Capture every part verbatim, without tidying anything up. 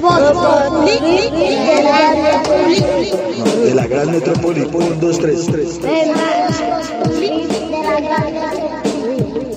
Populi de la metrópoli. No, de la gran metrópoli. Un, dos, tres, tres. De la metrópoli de la gran metrópoli.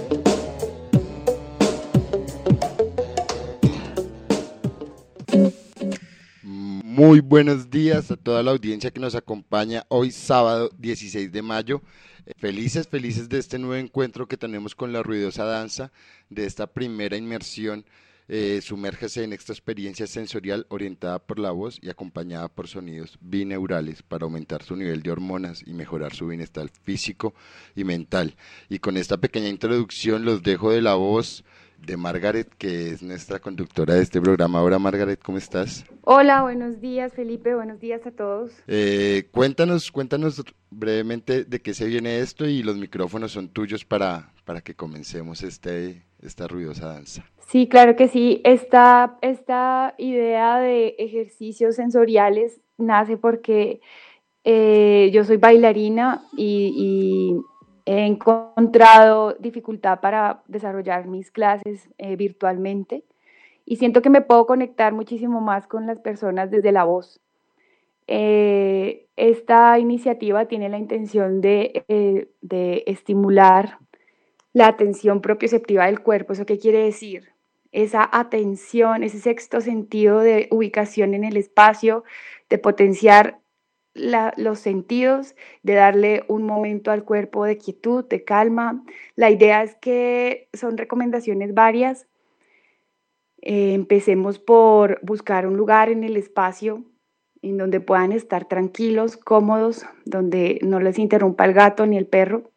Muy buenos días a toda la audiencia que nos acompaña hoy sábado dieciséis de mayo. Felices, felices de este nuevo encuentro que tenemos con la ruidosa danza, de esta primera inmersión. Eh, sumérjase en esta experiencia sensorial orientada por la voz y acompañada por sonidos bineurales para aumentar su nivel de hormonas y mejorar su bienestar físico y mental. Y con esta pequeña introducción los dejo de la voz de Margaret, que es nuestra conductora de este programa. Ahora, Margaret, ¿cómo estás? Hola, buenos días, Felipe, buenos días a todos. Eh, cuéntanos, cuéntanos brevemente de qué se viene esto y los micrófonos son tuyos para, para que comencemos este, esta ruidosa danza. Sí, claro que sí. Esta, esta idea de ejercicios sensoriales nace porque eh, yo soy bailarina y, y he encontrado dificultad para desarrollar mis clases eh, virtualmente y siento que me puedo conectar muchísimo más con las personas desde la voz. Eh, esta iniciativa tiene la intención de, eh, de estimular la atención propioceptiva del cuerpo. ¿Eso qué quiere decir? Esa atención, ese sexto sentido de ubicación en el espacio, de potenciar la, los sentidos, de darle un momento al cuerpo de quietud, de calma. La idea es que son recomendaciones varias. Eh, empecemos por buscar un lugar en el espacio en donde puedan estar tranquilos, cómodos, donde no les interrumpa el gato ni el perro.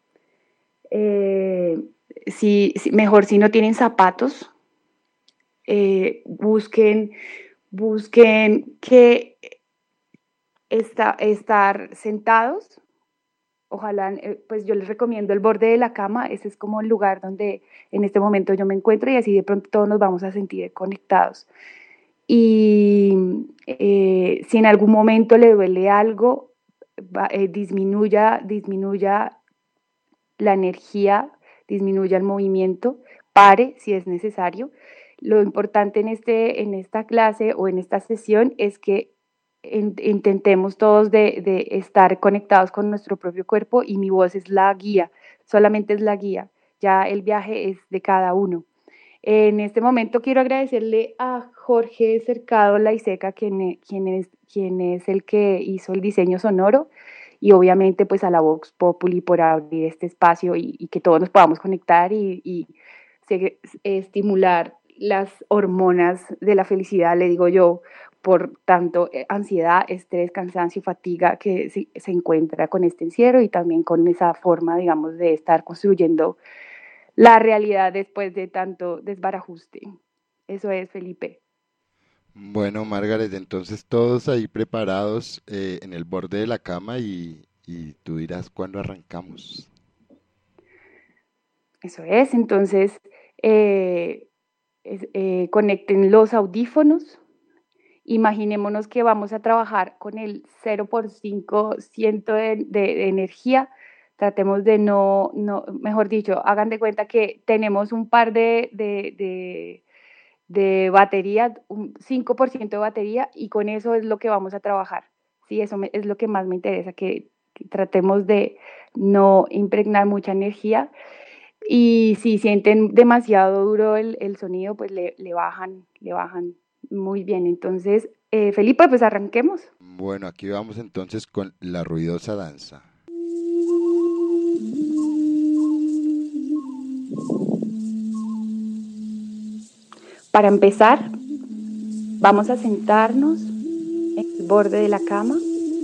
Eh, si, si, mejor si no tienen zapatos, eh, busquen, busquen que está, estar sentados. Ojalá, eh, pues yo les recomiendo el borde de la cama. Ese es como el lugar donde en este momento yo me encuentro y así de pronto todos nos vamos a sentir conectados. Y eh, si en algún momento le duele algo, va, eh, disminuya, disminuya la energía, disminuya el movimiento, pare si es necesario. Lo importante en, este, en esta clase o en esta sesión es que in, intentemos todos de, de estar conectados con nuestro propio cuerpo y mi voz es la guía, solamente es la guía, ya el viaje es de cada uno. En este momento quiero agradecerle a Jorge Cercado Laiseca, quien, quien, es, quien es el que hizo el diseño sonoro, y obviamente pues a la Vox Populi por abrir este espacio y, y que todos nos podamos conectar y, y se, estimular las hormonas de la felicidad, le digo yo, por tanto ansiedad, estrés, cansancio y fatiga que se, se encuentra con este encierro y también con esa forma, digamos, de estar construyendo la realidad después de tanto desbarajuste. Eso es, Felipe. Bueno, Margaret, entonces todos ahí preparados eh, en el borde de la cama y, y tú dirás cuándo arrancamos. Eso es, entonces eh, es, eh, conecten los audífonos. Imaginémonos que vamos a trabajar con el cero por cinco ciento de, de, de energía. Tratemos de no, no, mejor dicho, hagan de cuenta que tenemos un par de, de, de, de batería, un cinco por ciento de batería, y con eso es lo que vamos a trabajar. Sí, eso me, es lo que más me interesa, que, que tratemos de no impregnar mucha energía. Y si sienten demasiado duro el, el sonido, pues le, le bajan, le bajan. Muy bien, entonces, eh, Felipe, pues arranquemos. Bueno, aquí vamos entonces con la ruidosa danza. Para empezar, vamos a sentarnos en el borde de la cama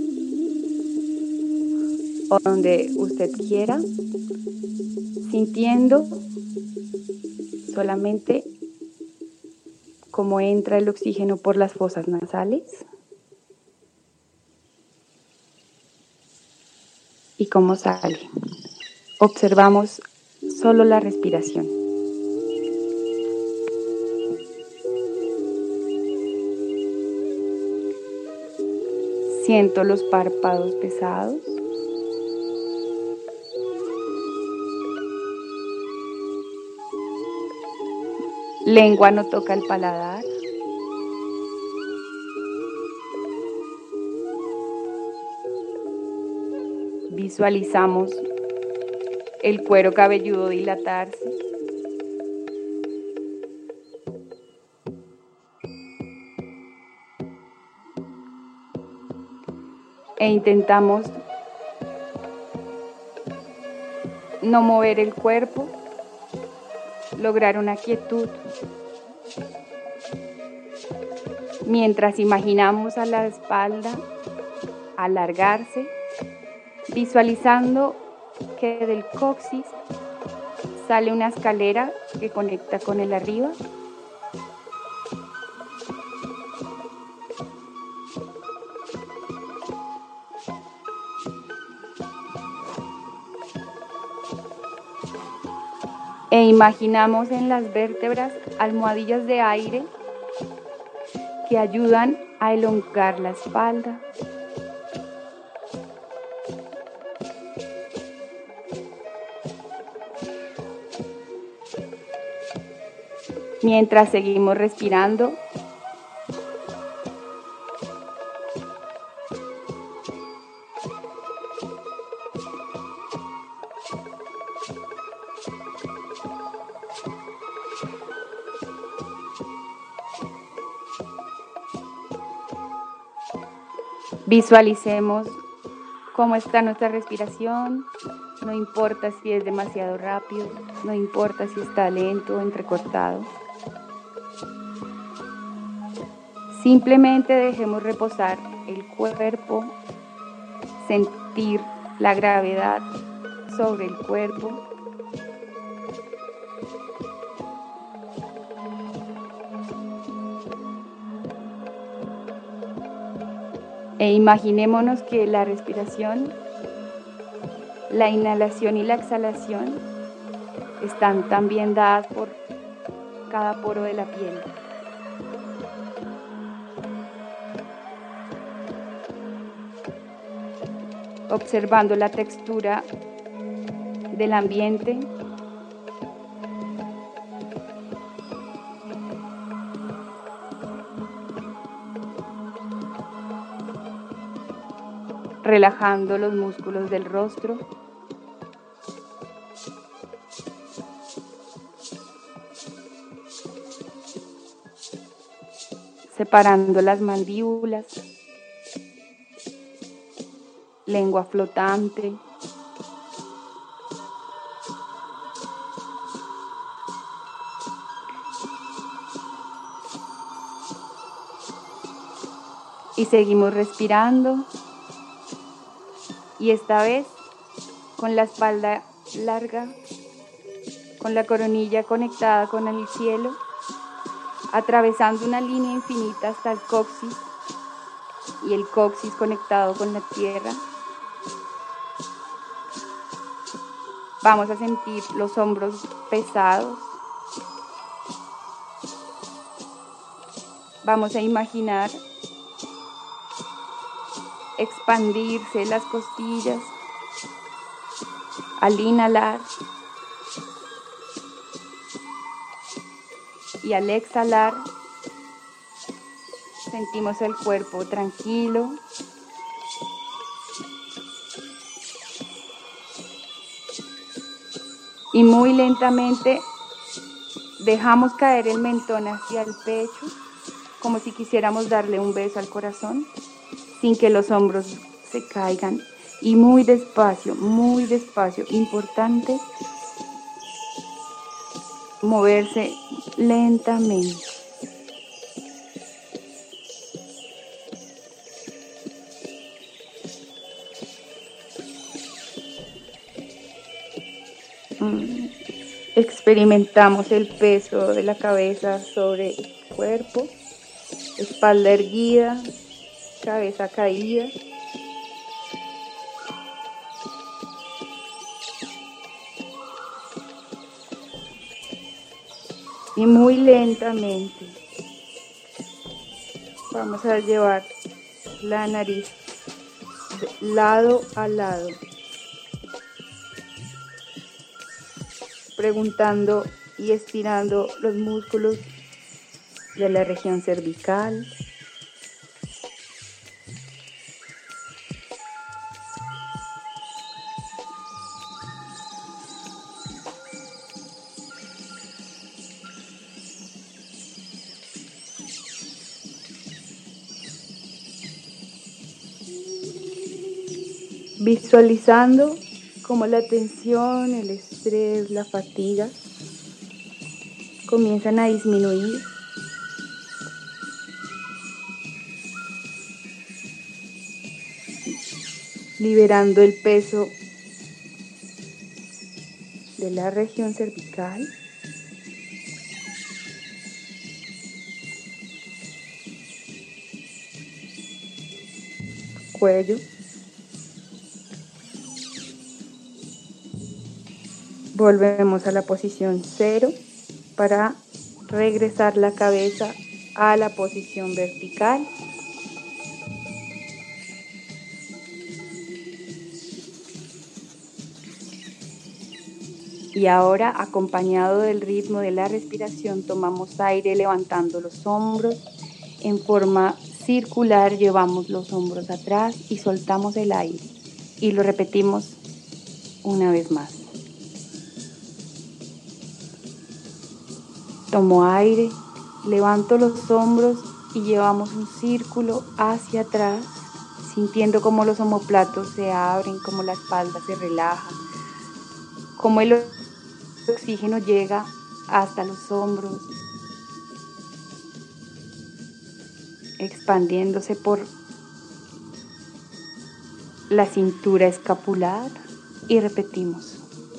o donde usted quiera, sintiendo solamente cómo entra el oxígeno por las fosas nasales y cómo sale. Observamos solo la respiración. Siento los párpados pesados. Lengua no toca el paladar. Visualizamos el cuero cabelludo dilatarse. E intentamos no mover el cuerpo, lograr una quietud, mientras imaginamos a la espalda alargarse, visualizando que del coxis sale una escalera que conecta con el arriba. E imaginamos en las vértebras almohadillas de aire que ayudan a elongar la espalda. Mientras seguimos respirando, visualicemos cómo está nuestra respiración. No importa si es demasiado rápido, no importa si está lento o entrecortado. Simplemente dejemos reposar el cuerpo, sentir la gravedad sobre el cuerpo. E imaginémonos que la respiración, la inhalación y la exhalación están también dadas por cada poro de la piel. Observando la textura del ambiente. Relajando los músculos del rostro. Separando las mandíbulas. Lengua flotante. Y seguimos respirando. Y esta vez con la espalda larga, con la coronilla conectada con el cielo, atravesando una línea infinita hasta el coxis y el coxis conectado con la tierra. Vamos a sentir los hombros pesados. Vamos a imaginar expandirse las costillas al inhalar y al exhalar sentimos el cuerpo tranquilo. Y muy lentamente dejamos caer el mentón hacia el pecho, como si quisiéramos darle un beso al corazón, sin que los hombros se caigan. Y muy despacio, muy despacio, importante moverse lentamente. Experimentamos el peso de la cabeza sobre el cuerpo, espalda erguida, cabeza caída. Y muy lentamente vamos a llevar la nariz de lado a lado, preguntando y estirando los músculos de la región cervical. visualizando cómo la tensión, el estrés, la fatiga comienzan a disminuir. Liberando el peso de la región cervical. Cuello. Volvemos a la posición cero para regresar la cabeza a la posición vertical. Y ahora, acompañado del ritmo de la respiración, tomamos aire levantando los hombros. En forma circular llevamos los hombros atrás y soltamos el aire. Y lo repetimos una vez más. Tomo aire, levanto los hombros y llevamos un círculo hacia atrás, sintiendo cómo los omóplatos se abren, cómo la espalda se relaja, cómo el oxígeno llega hasta los hombros, expandiéndose por la cintura escapular y repetimos.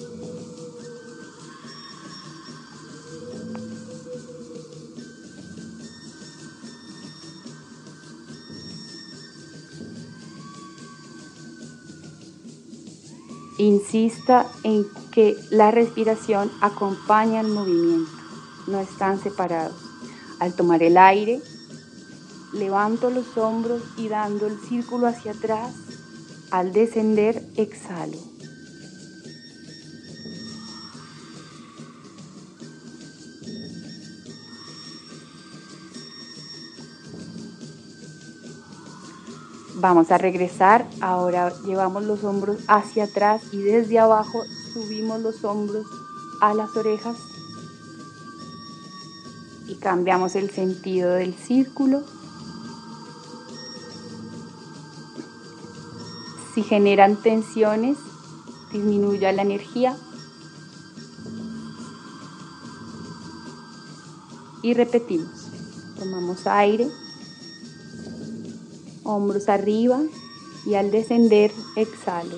Insista en que la respiración acompaña el movimiento, no están separados. Al tomar el aire, levanto los hombros y dando el círculo hacia atrás. Al descender, exhalo. Vamos a regresar, ahora llevamos los hombros hacia atrás y desde abajo subimos los hombros a las orejas y cambiamos el sentido del círculo. Si generan tensiones, disminuya la energía y repetimos. Tomamos aire. Hombros arriba y al descender exhalo.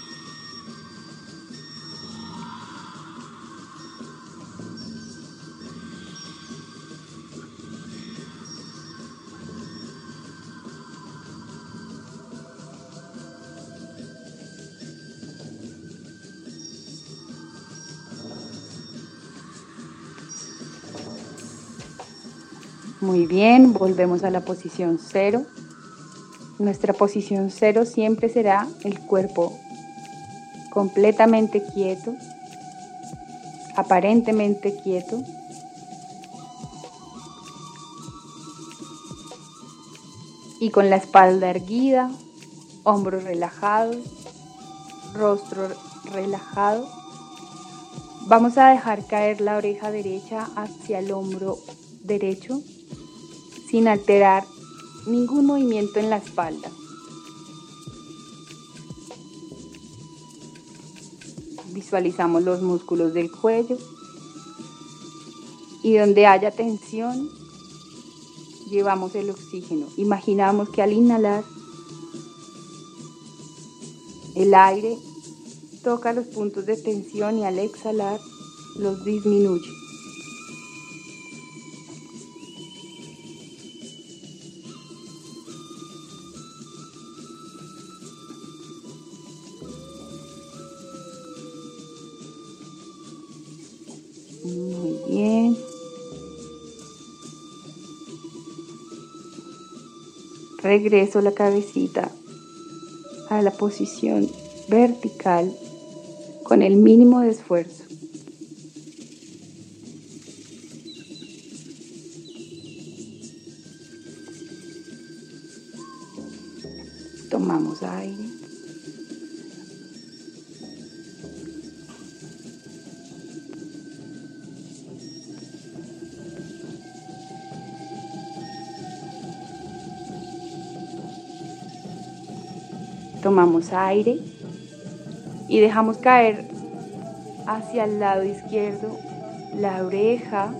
Muy bien, volvemos a la posición cero. Nuestra posición cero siempre será el cuerpo completamente quieto, aparentemente quieto. Y con la espalda erguida, hombros relajados, rostro relajado. Vamos a dejar caer la oreja derecha hacia el hombro derecho sin alterar ningún movimiento en la espalda. Visualizamos los músculos del cuello y donde haya tensión, llevamos el oxígeno. Imaginamos que al inhalar, el aire toca los puntos de tensión y al exhalar los disminuye. Muy bien. Regreso la cabecita a la posición vertical con el mínimo de esfuerzo. Tomamos aire. Tomamos aire y dejamos caer hacia el lado izquierdo la oreja,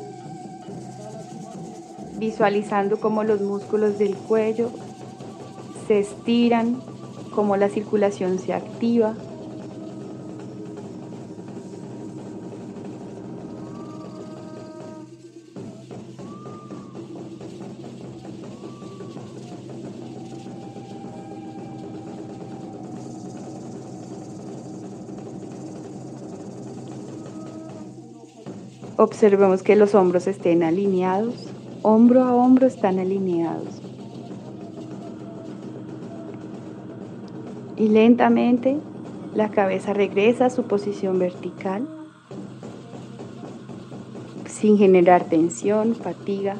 visualizando cómo los músculos del cuello se estiran, cómo la circulación se activa. Observemos que los hombros estén alineados, hombro a hombro están alineados. Y lentamente la cabeza regresa a su posición vertical, sin generar tensión, fatiga.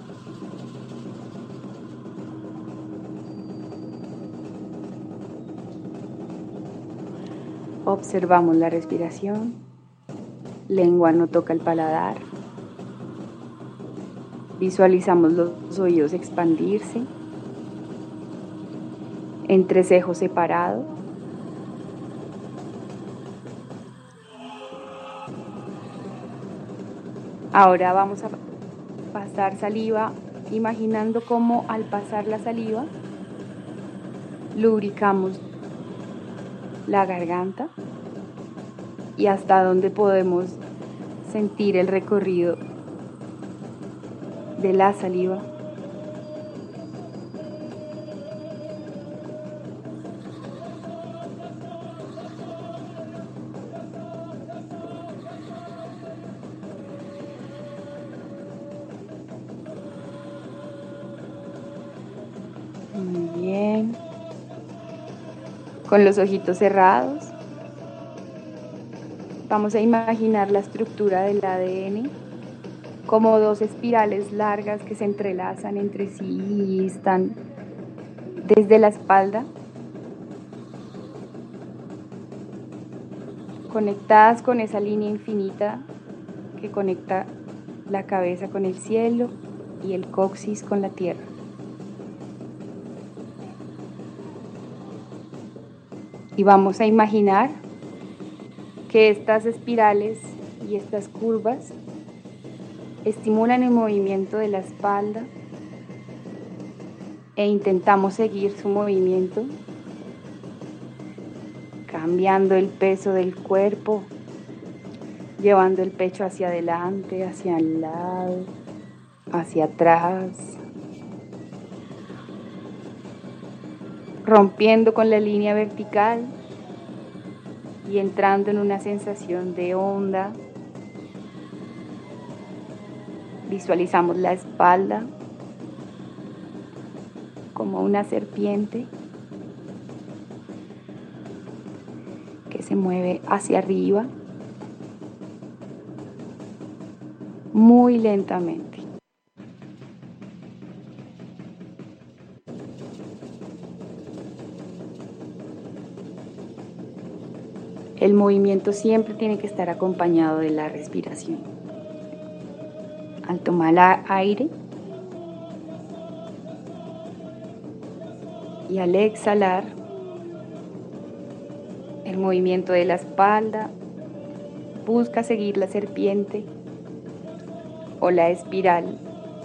Observamos la respiración. Lengua no toca el paladar. Visualizamos los oídos expandirse. Entrecejo separado. Ahora vamos a pasar saliva, imaginando cómo al pasar la saliva lubricamos la garganta y hasta dónde podemos sentir el recorrido de la saliva. Muy bien. Con los ojitos cerrados, vamos a imaginar la estructura del A D N como dos espirales largas que se entrelazan entre sí y están desde la espalda, conectadas con esa línea infinita que conecta la cabeza con el cielo y el coxis con la tierra. Y vamos a imaginar que estas espirales y estas curvas estimulan el movimiento de la espalda e intentamos seguir su movimiento, cambiando el peso del cuerpo, llevando el pecho hacia adelante, hacia el lado, hacia atrás, rompiendo con la línea vertical y entrando en una sensación de onda. Visualizamos la espalda como una serpiente que se mueve hacia arriba muy lentamente. El movimiento siempre tiene que estar acompañado de la respiración. Al tomar aire y al exhalar, el movimiento de la espalda busca seguir la serpiente o la espiral.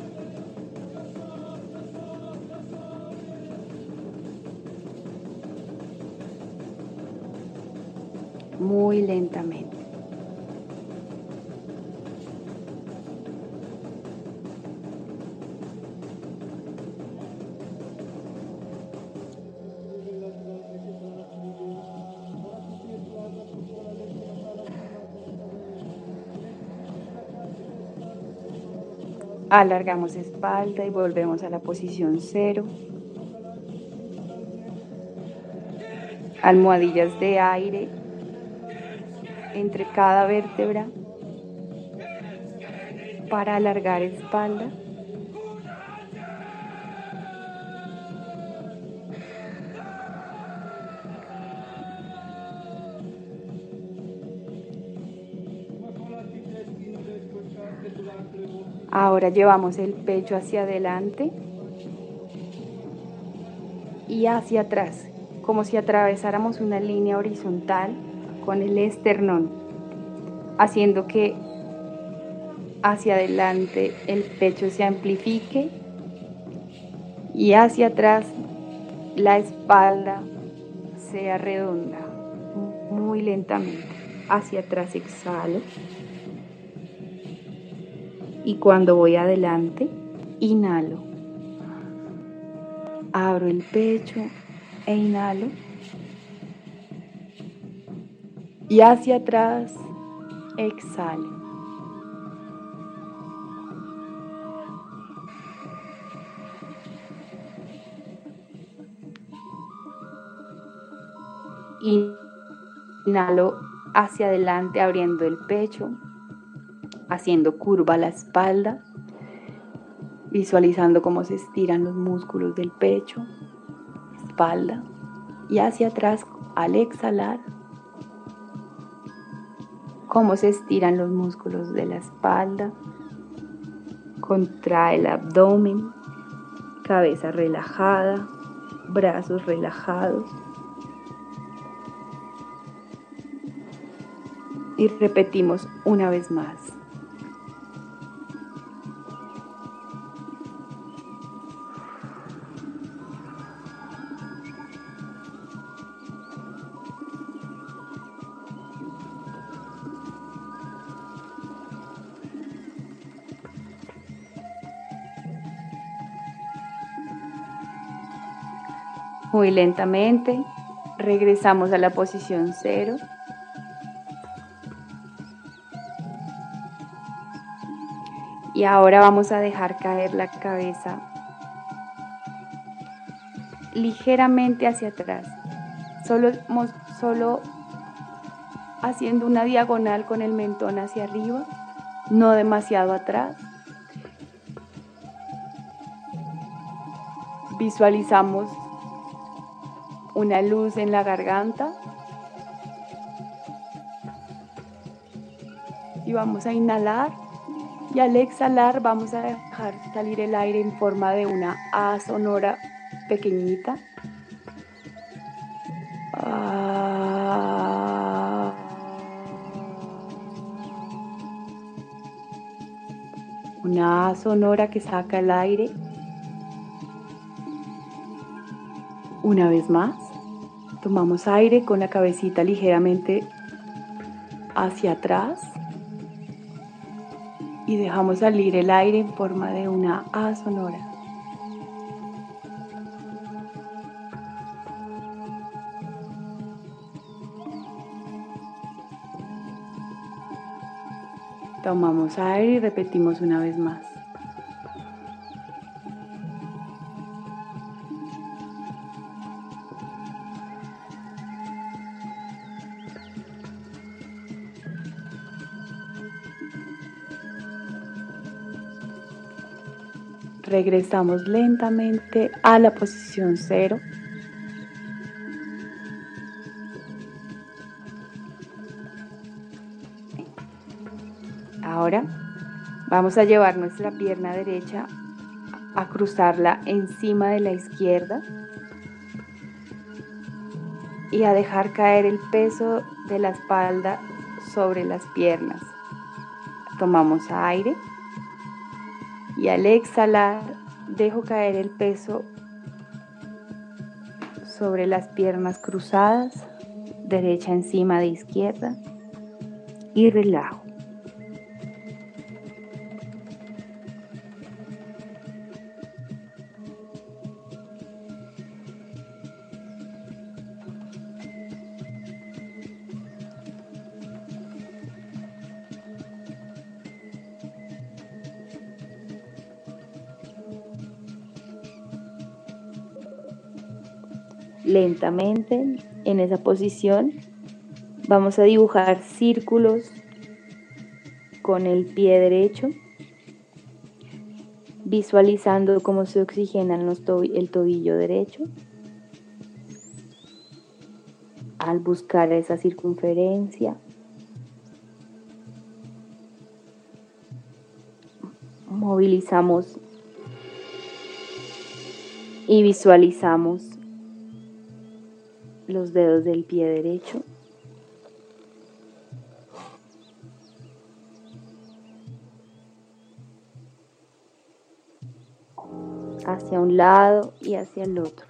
Muy lentamente. Alargamos espalda y volvemos a la posición cero. Almohadillas de aire entre cada vértebra para alargar espalda. Ahora llevamos el pecho hacia adelante y hacia atrás, como si atravesáramos una línea horizontal con el esternón, haciendo que hacia adelante el pecho se amplifique y hacia atrás la espalda sea redonda. Muy lentamente hacia atrás exhalo y cuando voy adelante inhalo, abro el pecho e inhalo y hacia atrás exhalo. Inhalo hacia adelante abriendo el pecho, haciendo curva la espalda, visualizando cómo se estiran los músculos del pecho, espalda, y hacia atrás al exhalar, cómo se estiran los músculos de la espalda, contrae el abdomen, cabeza relajada, brazos relajados. Y repetimos una vez más. Muy lentamente regresamos a la posición cero. Y ahora vamos a dejar caer la cabeza ligeramente hacia atrás, solo, solo haciendo una diagonal con el mentón hacia arriba, no demasiado atrás. Visualizamos una luz en la garganta y vamos a inhalar. Y al exhalar vamos a dejar salir el aire en forma de una A sonora pequeñita. Ah. Una A sonora que saca el aire. Una vez más, tomamos aire con la cabecita ligeramente hacia atrás. Y dejamos salir el aire en forma de una A sonora. Tomamos aire y repetimos una vez más. Regresamos lentamente a la posición cero. Ahora vamos a llevar nuestra pierna derecha a cruzarla encima de la izquierda y a dejar caer el peso de la espalda sobre las piernas. Tomamos aire. Y al exhalar, dejo caer el peso sobre las piernas cruzadas, derecha encima de izquierda, y relajo. Lentamente, en esa posición, vamos a dibujar círculos con el pie derecho, visualizando cómo se oxigenan los tobi- el tobillo derecho. Al buscar esa circunferencia, movilizamos y visualizamos los dedos del pie derecho. Hacia un lado y hacia el otro.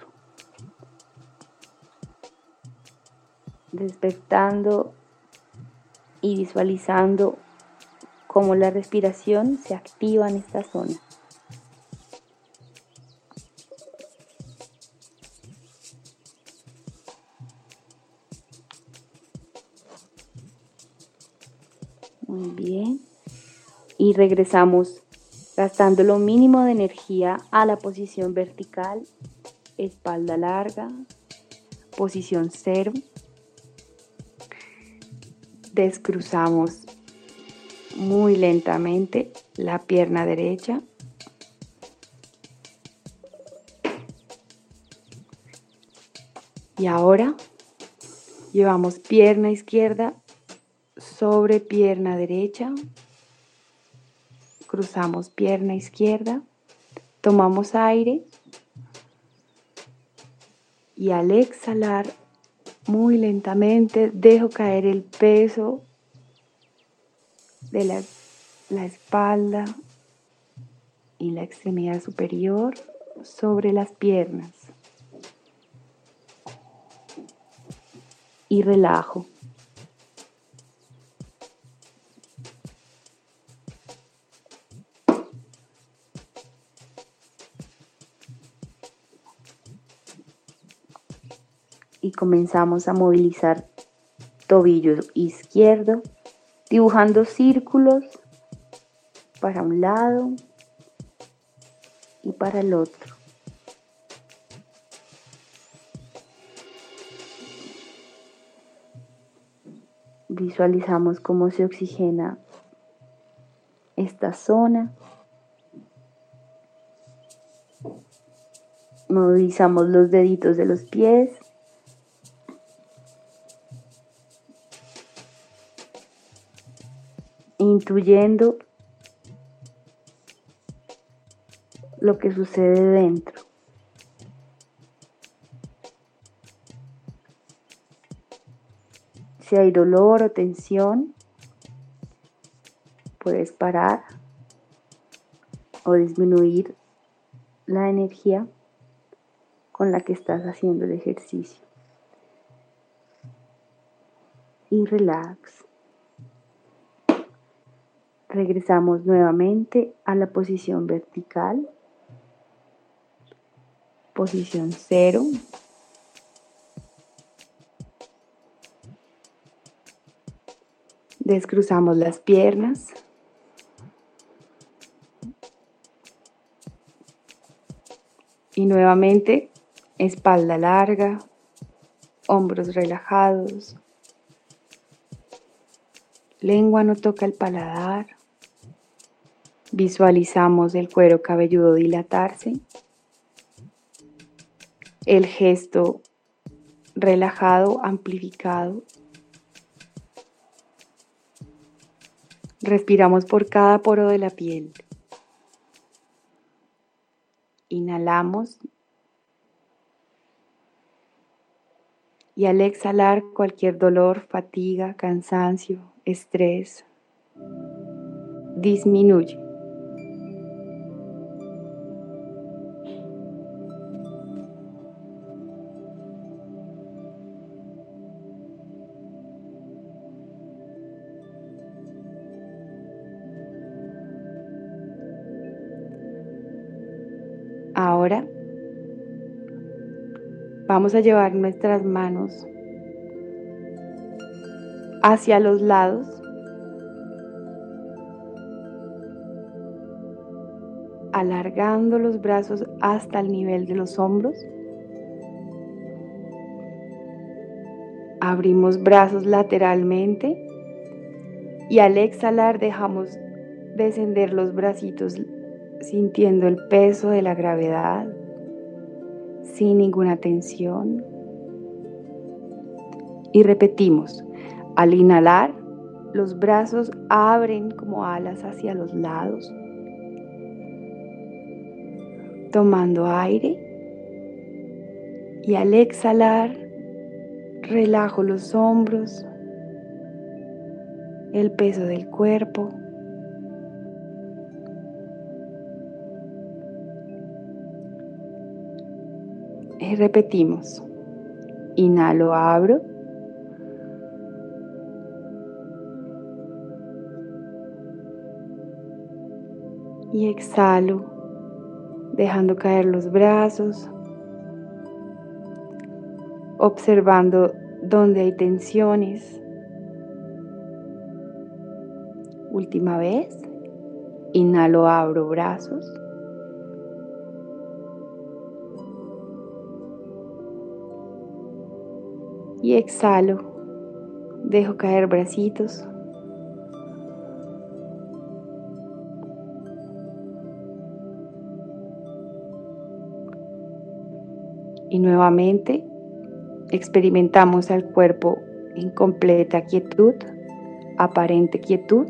Despertando y visualizando cómo la respiración se activa en esta zona. Muy bien. Y regresamos gastando lo mínimo de energía a la posición vertical, espalda larga, posición cero. Descruzamos muy lentamente la pierna derecha. Y ahora llevamos pierna izquierda sobre pierna derecha. Cruzamos pierna izquierda. Tomamos aire. Y al exhalar, muy lentamente dejo caer el peso de la, la espalda y la extremidad superior sobre las piernas. Y relajo. Y comenzamos a movilizar tobillo izquierdo, dibujando círculos para un lado y para el otro. Visualizamos cómo se oxigena esta zona. Movilizamos los deditos de los pies. Intuyendo lo que sucede dentro. Si hay dolor o tensión, puedes parar o disminuir la energía con la que estás haciendo el ejercicio. Y relax. Regresamos nuevamente a la posición vertical. Posición cero. Descruzamos las piernas. Y nuevamente, espalda larga, hombros relajados. Lengua no toca el paladar. Visualizamos el cuero cabelludo dilatarse. El gesto relajado, amplificado. Respiramos por cada poro de la piel. Inhalamos. Y al exhalar cualquier dolor, fatiga, cansancio, estrés, disminuye. Ahora vamos a llevar nuestras manos hacia los lados, alargando los brazos hasta el nivel de los hombros. Abrimos brazos lateralmente y al exhalar dejamos descender los bracitos sintiendo el peso de la gravedad, sin ninguna tensión. Y repetimos, al inhalar, los brazos abren como alas hacia los lados, tomando aire, y al exhalar, Relajo los hombros, el peso del cuerpo. Y repetimos. Inhalo, abro. Y exhalo, dejando caer los brazos, observando dónde hay tensiones. Última vez. Inhalo, abro brazos. Y exhalo, dejo caer bracitos. Y nuevamente experimentamos al cuerpo en completa quietud, aparente quietud.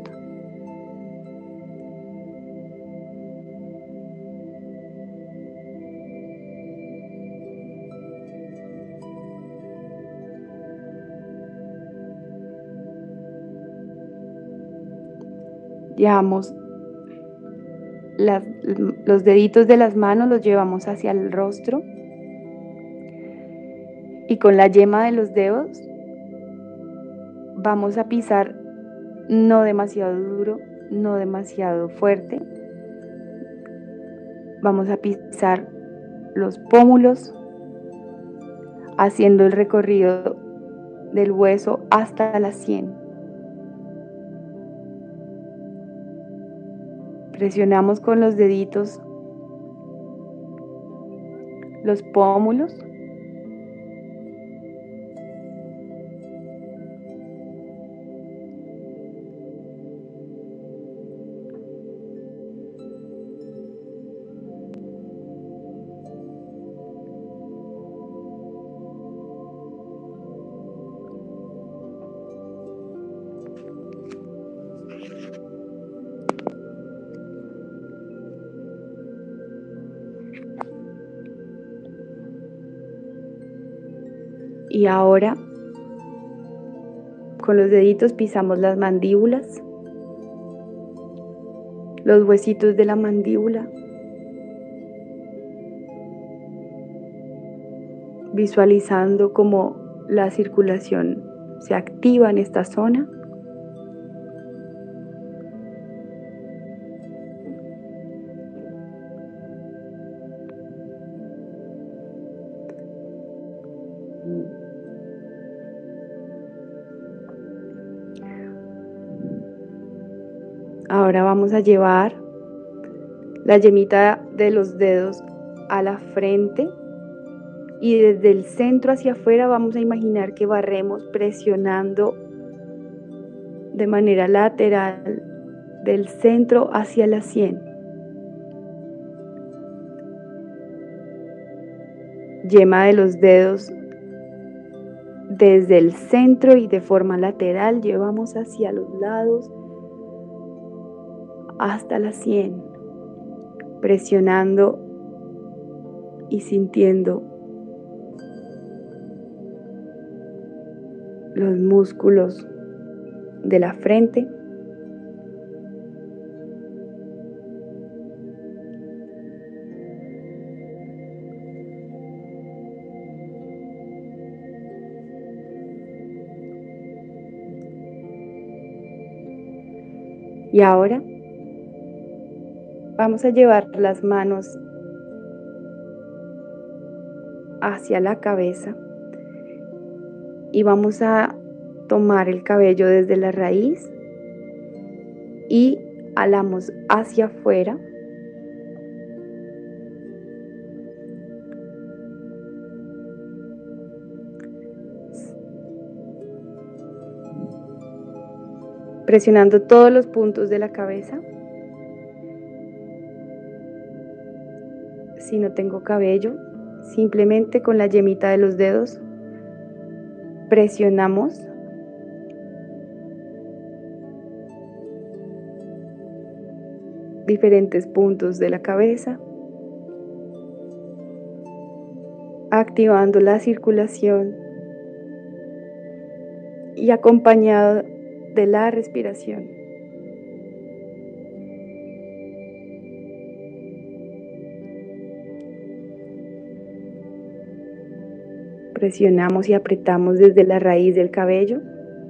Llevamos las, los deditos de las manos, los llevamos hacia el rostro. Y con la yema de los dedos vamos a pisar no demasiado duro, no demasiado fuerte. Vamos a pisar los pómulos, haciendo el recorrido del hueso hasta la sien. Presionamos con los deditos los pómulos. Y ahora, con los deditos pisamos las mandíbulas, los huesitos de la mandíbula, visualizando cómo la circulación se activa en esta zona. Ahora vamos a llevar la yemita de los dedos a la frente y desde el centro hacia afuera vamos a imaginar que barremos presionando de manera lateral del centro hacia la sien. Yema de los dedos desde el centro y de forma lateral llevamos hacia los lados hasta la sien, presionando y sintiendo los músculos de la frente. Y ahora vamos a llevar las manos hacia la cabeza y vamos a tomar el cabello desde la raíz y alamos hacia afuera. Presionando todos los puntos de la cabeza. Si no tengo cabello, simplemente con la yemita de los dedos presionamos diferentes puntos de la cabeza, activando la circulación y acompañado de la respiración. Presionamos y apretamos desde la raíz del cabello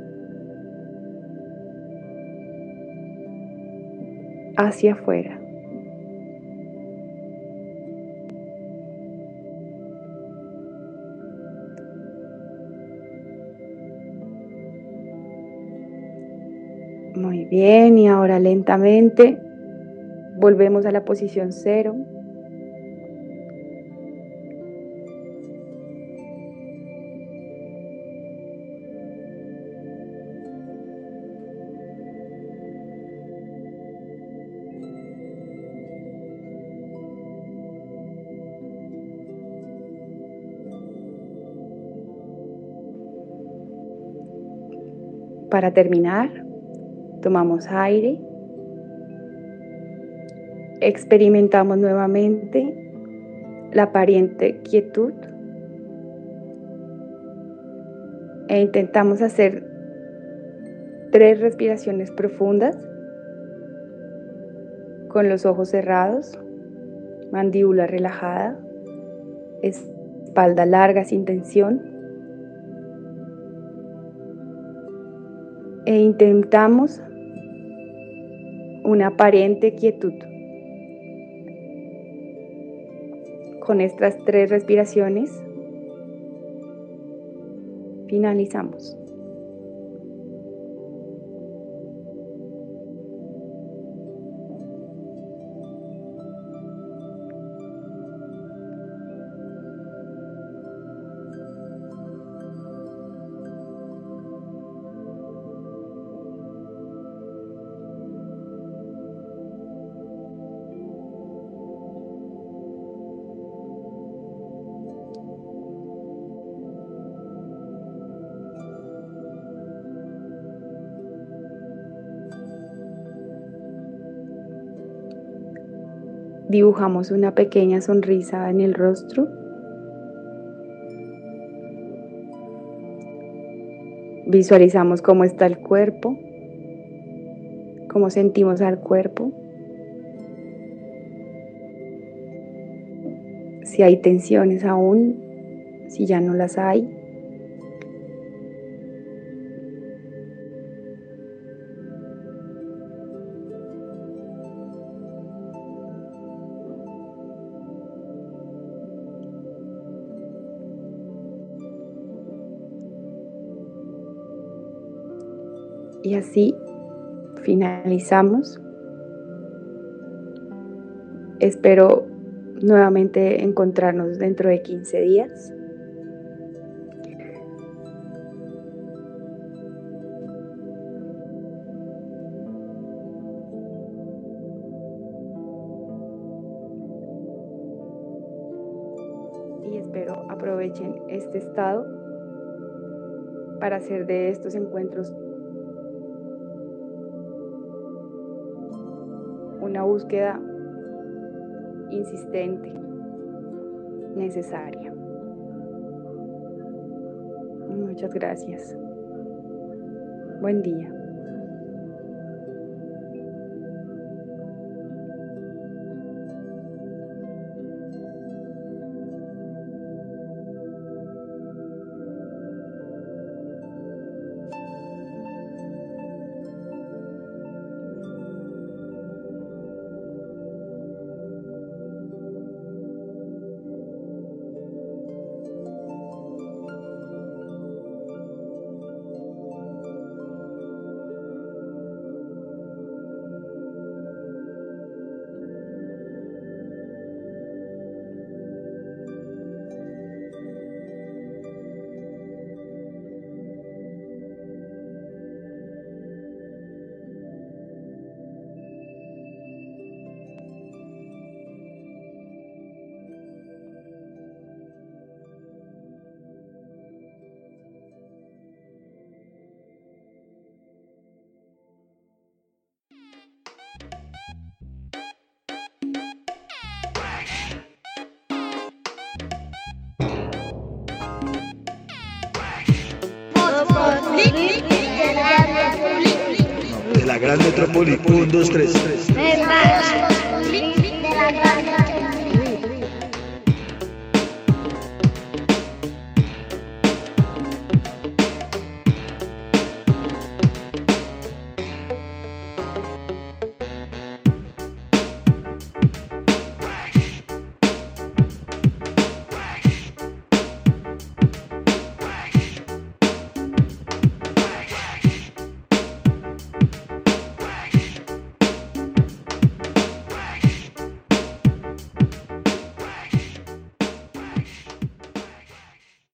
hacia afuera. Muy bien, y ahora lentamente volvemos a la posición cero. Para terminar, tomamos aire, experimentamos nuevamente la aparente quietud e intentamos hacer tres respiraciones profundas con los ojos cerrados, mandíbula relajada, espalda larga sin tensión. E intentamos una aparente quietud. Con estas tres respiraciones finalizamos. Dibujamos una pequeña sonrisa en el rostro. Visualizamos cómo está el cuerpo, cómo sentimos al cuerpo. Si hay tensiones aún, si ya no las hay. Y así finalizamos. Espero nuevamente encontrarnos dentro de quince días. Y espero aprovechen este estado para hacer de estos encuentros una búsqueda insistente, necesaria. Muchas gracias. Buen día. la gran metrópoli. uno, dos, tres. Es más.